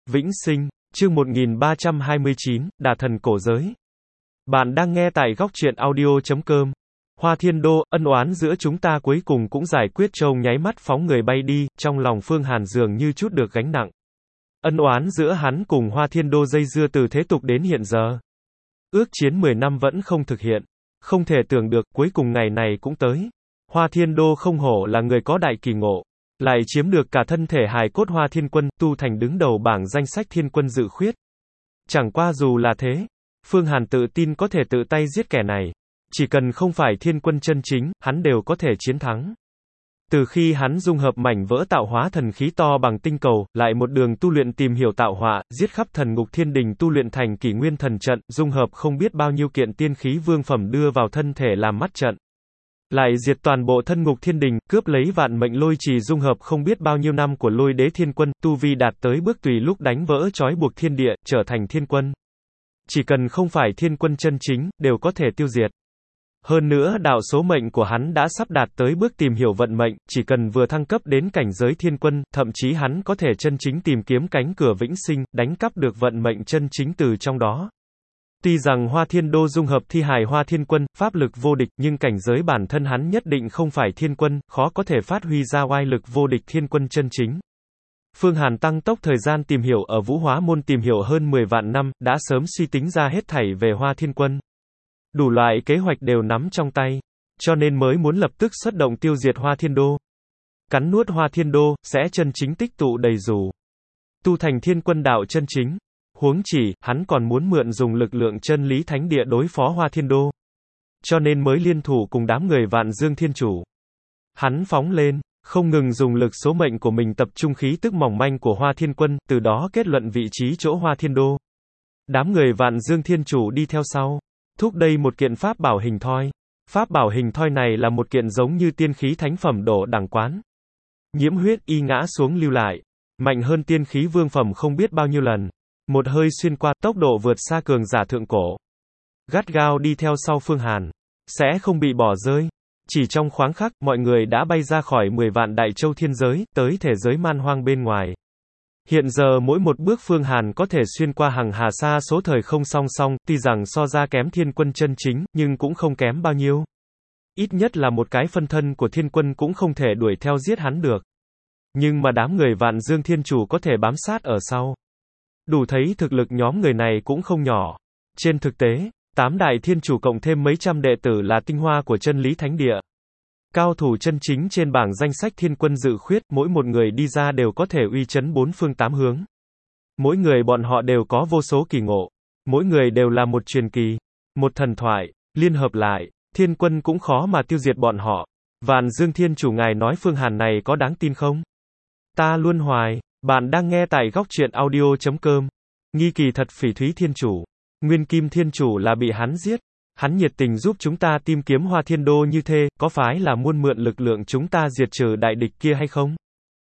Vĩnh sinh, chương 1329, Đà thần cổ giới. Bạn đang nghe tại góc truyện audio.com. Hoa Thiên Đô, ân oán giữa chúng ta cuối cùng cũng giải quyết. Trong nháy mắt phóng người bay đi, trong lòng Phương Hàn dường như chút được gánh nặng. Ân oán giữa hắn cùng Hoa Thiên Đô dây dưa từ thế tục đến hiện giờ. Ước chiến 10 năm vẫn không thực hiện. Không thể tưởng được, cuối cùng ngày này cũng tới. Hoa Thiên Đô không hổ là người có đại kỳ ngộ. Lại chiếm được cả thân thể hài cốt Hoa Thiên Quân, tu thành đứng đầu bảng danh sách thiên quân dự khuyết. Chẳng qua dù là thế, Phương Hàn tự tin có thể tự tay giết kẻ này. Chỉ cần không phải thiên quân chân chính, hắn đều có thể chiến thắng. Từ khi hắn dung hợp mảnh vỡ tạo hóa thần khí to bằng tinh cầu, lại một đường tu luyện tìm hiểu tạo hóa, giết khắp thần ngục thiên đình tu luyện thành kỷ nguyên thần trận, dung hợp không biết bao nhiêu kiện tiên khí vương phẩm đưa vào thân thể làm mắt trận. Lại diệt toàn bộ thân ngục thiên đình, cướp lấy vạn mệnh lôi trì dung hợp không biết bao nhiêu năm của lôi đế thiên quân, tu vi đạt tới bước tùy lúc đánh vỡ trói buộc thiên địa, trở thành thiên quân. Chỉ cần không phải thiên quân chân chính, đều có thể tiêu diệt. Hơn nữa đạo số mệnh của hắn đã sắp đạt tới bước tìm hiểu vận mệnh, chỉ cần vừa thăng cấp đến cảnh giới thiên quân, thậm chí hắn có thể chân chính tìm kiếm cánh cửa vĩnh sinh, đánh cắp được vận mệnh chân chính từ trong đó. Tuy rằng Hoa Thiên Đô dung hợp thi hài Hoa Thiên Quân, pháp lực vô địch, nhưng cảnh giới bản thân hắn nhất định không phải thiên quân, khó có thể phát huy ra oai lực vô địch thiên quân chân chính. Phương Hàn tăng tốc thời gian tìm hiểu ở Vũ Hóa Môn tìm hiểu hơn 10 vạn năm, đã sớm suy tính ra hết thảy về Hoa Thiên Quân. Đủ loại kế hoạch đều nắm trong tay, cho nên mới muốn lập tức xuất động tiêu diệt Hoa Thiên Đô. Cắn nuốt Hoa Thiên Đô, sẽ chân chính tích tụ đầy dù. Tu thành thiên quân đạo chân chính. Huống chỉ, hắn còn muốn mượn dùng lực lượng chân lý thánh địa đối phó Hoa Thiên Đô. Cho nên mới liên thủ cùng đám người Vạn Dương Thiên Chủ. Hắn phóng lên, không ngừng dùng lực số mệnh của mình tập trung khí tức mỏng manh của Hoa Thiên Quân, từ đó kết luận vị trí chỗ Hoa Thiên Đô. Đám người Vạn Dương Thiên Chủ đi theo sau, thúc đẩy một kiện pháp bảo hình thoi. Pháp bảo hình thoi này là một kiện giống như tiên khí thánh phẩm đổ đẳng quán. Nhiễm huyết y ngã xuống lưu lại, mạnh hơn tiên khí vương phẩm không biết bao nhiêu lần. Một hơi xuyên qua, tốc độ vượt xa cường giả thượng cổ. Gắt gao đi theo sau Phương Hàn, sẽ không bị bỏ rơi. Chỉ trong khoáng khắc, mọi người đã bay ra khỏi 10 vạn đại châu thiên giới, tới thể giới man hoang bên ngoài. Hiện giờ mỗi một bước Phương Hàn có thể xuyên qua hằng hà sa số thời không song song, tuy rằng so ra kém thiên quân chân chính, nhưng cũng không kém bao nhiêu. Ít nhất là một cái phân thân của thiên quân cũng không thể đuổi theo giết hắn được. Nhưng mà đám người Vạn Dương Thiên Chủ có thể bám sát ở sau. Đủ thấy thực lực nhóm người này cũng không nhỏ. Trên thực tế, 8 đại thiên chủ cộng thêm mấy trăm đệ tử là tinh hoa của chân lý thánh địa. Cao thủ chân chính trên bảng danh sách thiên quân dự khuyết, mỗi một người đi ra đều có thể uy chấn bốn phương tám hướng. Mỗi người bọn họ đều có vô số kỳ ngộ. Mỗi người đều là một truyền kỳ, một thần thoại, liên hợp lại, thiên quân cũng khó mà tiêu diệt bọn họ. Vạn Dương Thiên Chủ ngài nói Phương Hàn này có đáng tin không? Ta luôn hoài. Bạn đang nghe tại góc truyện audio.com. Nghi kỳ thật Phỉ Thúy Thiên Chủ. Nguyên Kim Thiên Chủ là bị hắn giết. Hắn nhiệt tình giúp chúng ta tìm kiếm Hoa Thiên Đô như thế, có phải là muốn mượn lực lượng chúng ta diệt trừ đại địch kia hay không?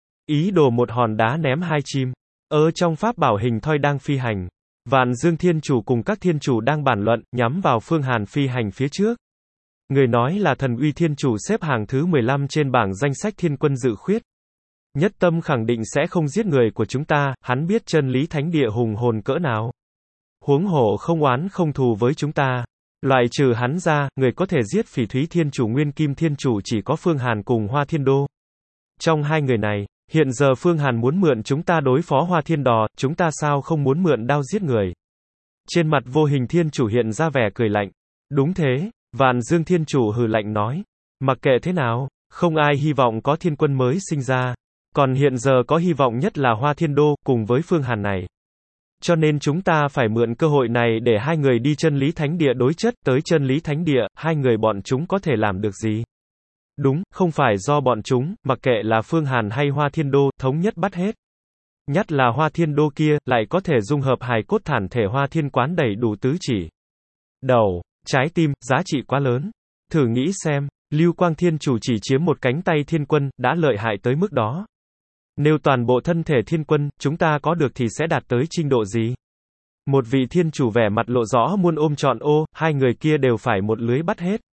Ý đồ một hòn đá ném hai chim. Ở trong pháp bảo hình thoi đang phi hành. Vạn Dương Thiên Chủ cùng các thiên chủ đang bàn luận, nhắm vào Phương Hàn phi hành phía trước. Người nói là Thần Uy Thiên Chủ xếp hàng thứ 15 trên bảng danh sách thiên quân dự khuyết. Nhất tâm khẳng định sẽ không giết người của chúng ta, hắn biết chân lý thánh địa hùng hồn cỡ nào. Huống hổ không oán không thù với chúng ta. Loại trừ hắn ra, người có thể giết Phỉ Thúy Thiên Chủ Nguyên Kim Thiên Chủ chỉ có Phương Hàn cùng Hoa Thiên Đô. Trong hai người này, hiện giờ Phương Hàn muốn mượn chúng ta đối phó Hoa Thiên Đò, chúng ta sao không muốn mượn đao giết người. Trên mặt Vô Hình Thiên Chủ hiện ra vẻ cười lạnh. Đúng thế, Vạn Dương Thiên Chủ hừ lạnh nói. Mặc kệ thế nào, không ai hy vọng có thiên quân mới sinh ra. Còn hiện giờ có hy vọng nhất là Hoa Thiên Đô, cùng với Phương Hàn này. Cho nên chúng ta phải mượn cơ hội này để hai người đi chân lý thánh địa đối chất, tới chân lý thánh địa, hai người bọn chúng có thể làm được gì? Đúng, không phải do bọn chúng, mặc kệ là Phương Hàn hay Hoa Thiên Đô, thống nhất bắt hết. Nhất là Hoa Thiên Đô kia, lại có thể dung hợp hài cốt thản thể Hoa Thiên Quán đầy đủ tứ chỉ. Đầu, trái tim, giá trị quá lớn. Thử nghĩ xem, Lưu Quang Thiên Chủ chỉ chiếm một cánh tay thiên quân, đã lợi hại tới mức đó. Nếu toàn bộ thân thể thiên quân, chúng ta có được thì sẽ đạt tới trình độ gì? Một vị thiên chủ vẻ mặt lộ rõ muốn ôm trọn ô, hai người kia đều phải một lưới bắt hết.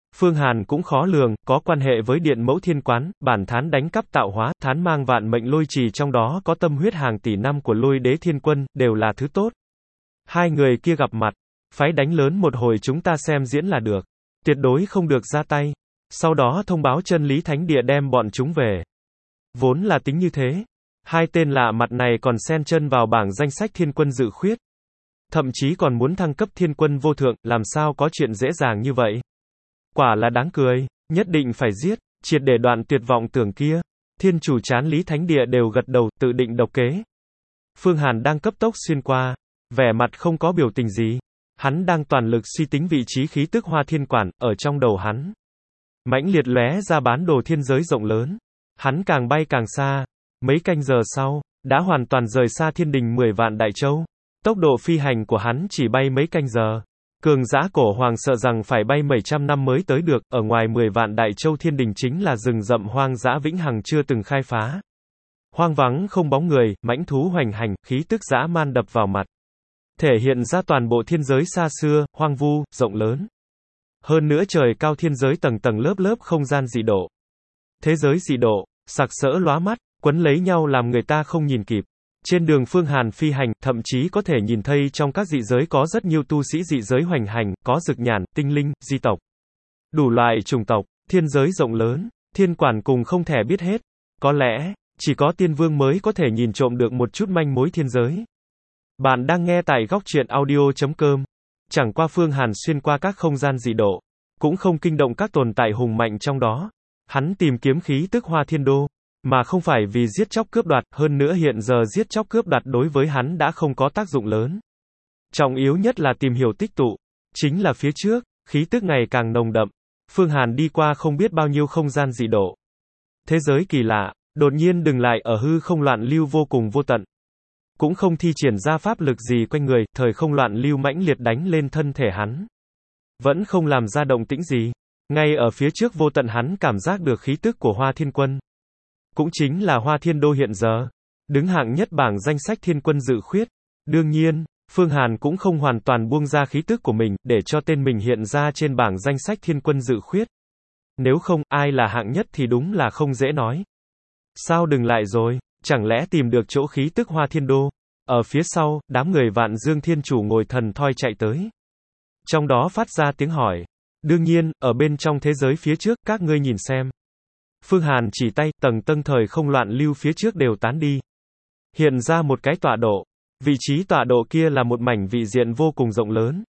Phương Hàn cũng khó lường, có quan hệ với Điện Mẫu Thiên Quán, bản thán đánh cắp tạo hóa, thán mang vạn mệnh lôi trì trong đó có tâm huyết hàng tỷ năm của Lôi Đế Thiên Quân, đều là thứ tốt. Hai người kia gặp mặt, phái đánh lớn một hồi chúng ta xem diễn là được. Tuyệt đối không được ra tay. Sau đó thông báo Chân Lý Thánh Địa đem bọn chúng về. Vốn là tính như thế. Hai tên lạ mặt này còn xen chân vào bảng danh sách Thiên Quân dự khuyết. Thậm chí còn muốn thăng cấp Thiên Quân vô thượng, làm sao có chuyện dễ dàng như vậy. Quả là đáng cười, nhất định phải giết, triệt để đoạn tuyệt vọng tưởng kia. Thiên chủ Chán Lý Thánh Địa đều gật đầu, tự định độc kế. Phương Hàn đang cấp tốc xuyên qua, vẻ mặt không có biểu tình gì. Hắn đang toàn lực suy tính vị trí khí tức Hoa Thiên Quản, ở trong đầu hắn. Mãnh liệt lóe ra bán đồ thiên giới rộng lớn. Hắn càng bay càng xa. Mấy canh giờ sau, đã hoàn toàn rời xa thiên đình 10 vạn đại châu. Tốc độ phi hành của hắn chỉ bay mấy canh giờ. Cường giả cổ hoàng sợ rằng phải bay 700 năm mới tới được, ở ngoài 10 vạn đại châu thiên đình chính là rừng rậm hoang dã vĩnh hằng chưa từng khai phá. Hoang vắng không bóng người, mãnh thú hoành hành, khí tức dã man đập vào mặt. Thể hiện ra toàn bộ thiên giới xa xưa, hoang vu, rộng lớn. Hơn nữa trời cao thiên giới tầng tầng lớp lớp không gian dị độ. Thế giới dị độ, sặc sỡ lóa mắt, quấn lấy nhau làm người ta không nhìn kịp. Trên đường Phương Hàn phi hành, thậm chí có thể nhìn thấy trong các dị giới có rất nhiều tu sĩ dị giới hoành hành, có dực nhàn, tinh linh, di tộc. Đủ loại chủng tộc, thiên giới rộng lớn, thiên quản cùng không thể biết hết. Có lẽ, chỉ có tiên vương mới có thể nhìn trộm được một chút manh mối thiên giới. Bạn đang nghe tại góc truyện audio.com. Chẳng qua Phương Hàn xuyên qua các không gian dị độ, cũng không kinh động các tồn tại hùng mạnh trong đó. Hắn tìm kiếm khí tức Hoa Thiên Đô, mà không phải vì giết chóc cướp đoạt, hơn nữa hiện giờ giết chóc cướp đoạt đối với hắn đã không có tác dụng lớn. Trọng yếu nhất là tìm hiểu tích tụ, chính là phía trước, khí tức ngày càng nồng đậm. Phương Hàn đi qua không biết bao nhiêu không gian dị độ. Thế giới kỳ lạ, đột nhiên dừng lại ở hư không loạn lưu vô cùng vô tận. Cũng không thi triển ra pháp lực gì quanh người, thời không loạn lưu mãnh liệt đánh lên thân thể hắn. Vẫn không làm ra động tĩnh gì. Ngay ở phía trước vô tận hắn cảm giác được khí tức của Hoa Thiên Quân. Cũng chính là Hoa Thiên Đô hiện giờ. Đứng hạng nhất bảng danh sách Thiên Quân dự khuyết. Đương nhiên, Phương Hàn cũng không hoàn toàn buông ra khí tức của mình, để cho tên mình hiện ra trên bảng danh sách Thiên Quân dự khuyết. Nếu không, ai là hạng nhất thì đúng là không dễ nói. Sao đừng lại rồi? Chẳng lẽ tìm được chỗ khí tức Hoa Thiên Đô? Ở phía sau, đám người Vạn Dương Thiên Chủ ngồi thần thoi chạy tới. Trong đó phát ra tiếng hỏi. Đương nhiên, ở bên trong thế giới phía trước, các ngươi nhìn xem. Phương Hàn chỉ tay, tầng tầng thời không loạn lưu phía trước đều tán đi. Hiện ra một cái tọa độ. Vị trí tọa độ kia là một mảnh vị diện vô cùng rộng lớn.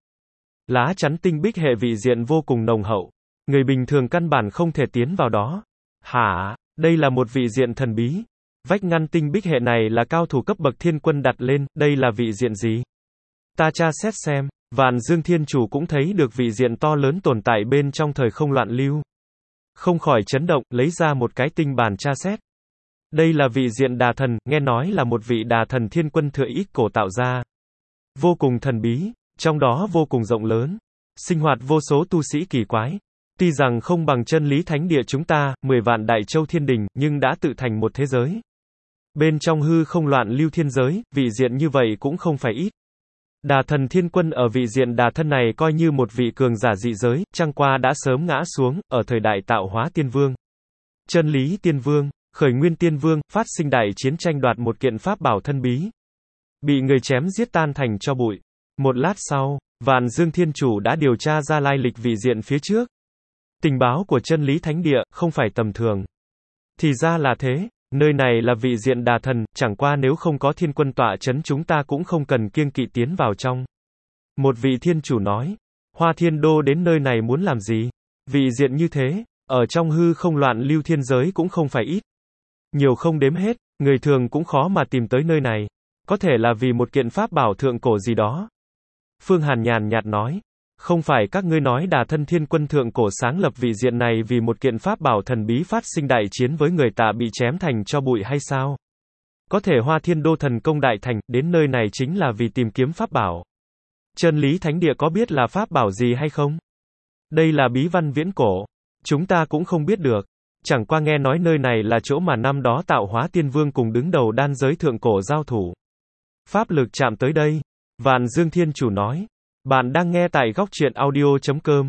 Lá chắn tinh bích hệ vị diện vô cùng nồng hậu. Người bình thường căn bản không thể tiến vào đó. Hả? Đây là một vị diện thần bí. Vách ngăn tinh bích hệ này là cao thủ cấp bậc Thiên Quân đặt lên, đây là vị diện gì? Ta tra xét xem. Vạn Dương Thiên Chủ cũng thấy được vị diện to lớn tồn tại bên trong thời không loạn lưu. Không khỏi chấn động, lấy ra một cái tinh bàn tra xét. Đây là vị diện Đà Thần, nghe nói là một vị Đà Thần Thiên Quân thừa ít cổ tạo ra. Vô cùng thần bí, trong đó vô cùng rộng lớn. Sinh hoạt vô số tu sĩ kỳ quái. Tuy rằng không bằng Chân Lý Thánh Địa chúng ta, 10 vạn đại châu thiên đình, nhưng đã tự thành một thế giới. Bên trong hư không loạn lưu thiên giới, vị diện như vậy cũng không phải ít. Đà Thần Thiên Quân ở vị diện Đà Thân này coi như một vị cường giả dị giới, chẳng qua đã sớm ngã xuống, ở thời đại tạo hóa tiên vương. Chân Lý Tiên Vương, Khởi Nguyên Tiên Vương, phát sinh đại chiến tranh đoạt một kiện pháp bảo thân bí. Bị người chém giết tan thành tro bụi. Một lát sau, Vạn Dương Thiên Chủ đã điều tra ra lai lịch vị diện phía trước. Tình báo của Chân Lý Thánh Địa, không phải tầm thường. Thì ra là thế. Nơi này là vị diện Đà Thần, chẳng qua nếu không có Thiên Quân tọa chấn chúng ta cũng không cần kiêng kỵ tiến vào trong. Một vị thiên chủ nói, Hoa Thiên Đô đến nơi này muốn làm gì? Vị diện như thế, ở trong hư không loạn lưu thiên giới cũng không phải ít. Nhiều không đếm hết, người thường cũng khó mà tìm tới nơi này. Có thể là vì một kiện pháp bảo thượng cổ gì đó. Phương Hàn nhàn nhạt nói, không phải các ngươi nói Đà Thân Thiên Quân thượng cổ sáng lập vị diện này vì một kiện pháp bảo thần bí phát sinh đại chiến với người Tạ bị chém thành tro bụi hay sao? Có thể Hoa Thiên Đô thần công đại thành, đến nơi này chính là vì tìm kiếm pháp bảo. Chân Lý Thánh Địa có biết là pháp bảo gì hay không? Đây là bí văn viễn cổ. Chúng ta cũng không biết được. Chẳng qua nghe nói nơi này là chỗ mà năm đó Tạo Hóa Tiên Vương cùng đứng đầu đan giới thượng cổ giao thủ. Pháp lực chạm tới đây. Vạn Dương Thiên Chủ nói. Bạn đang nghe tại góc truyện audio.com.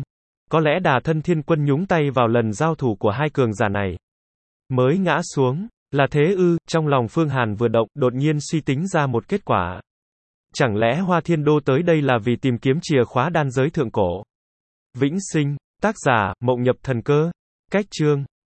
Có lẽ Đà Thân Thiên Quân nhúng tay vào lần giao thủ của hai cường giả này. Mới ngã xuống. Là thế ư? Trong lòng Phương Hàn vừa động, đột nhiên suy tính ra một kết quả. Chẳng lẽ Hoa Thiên Đô tới đây là vì tìm kiếm chìa khóa đan giới thượng cổ? Vĩnh sinh. Tác giả, Mộng Nhập Thần Cơ. Cách chương.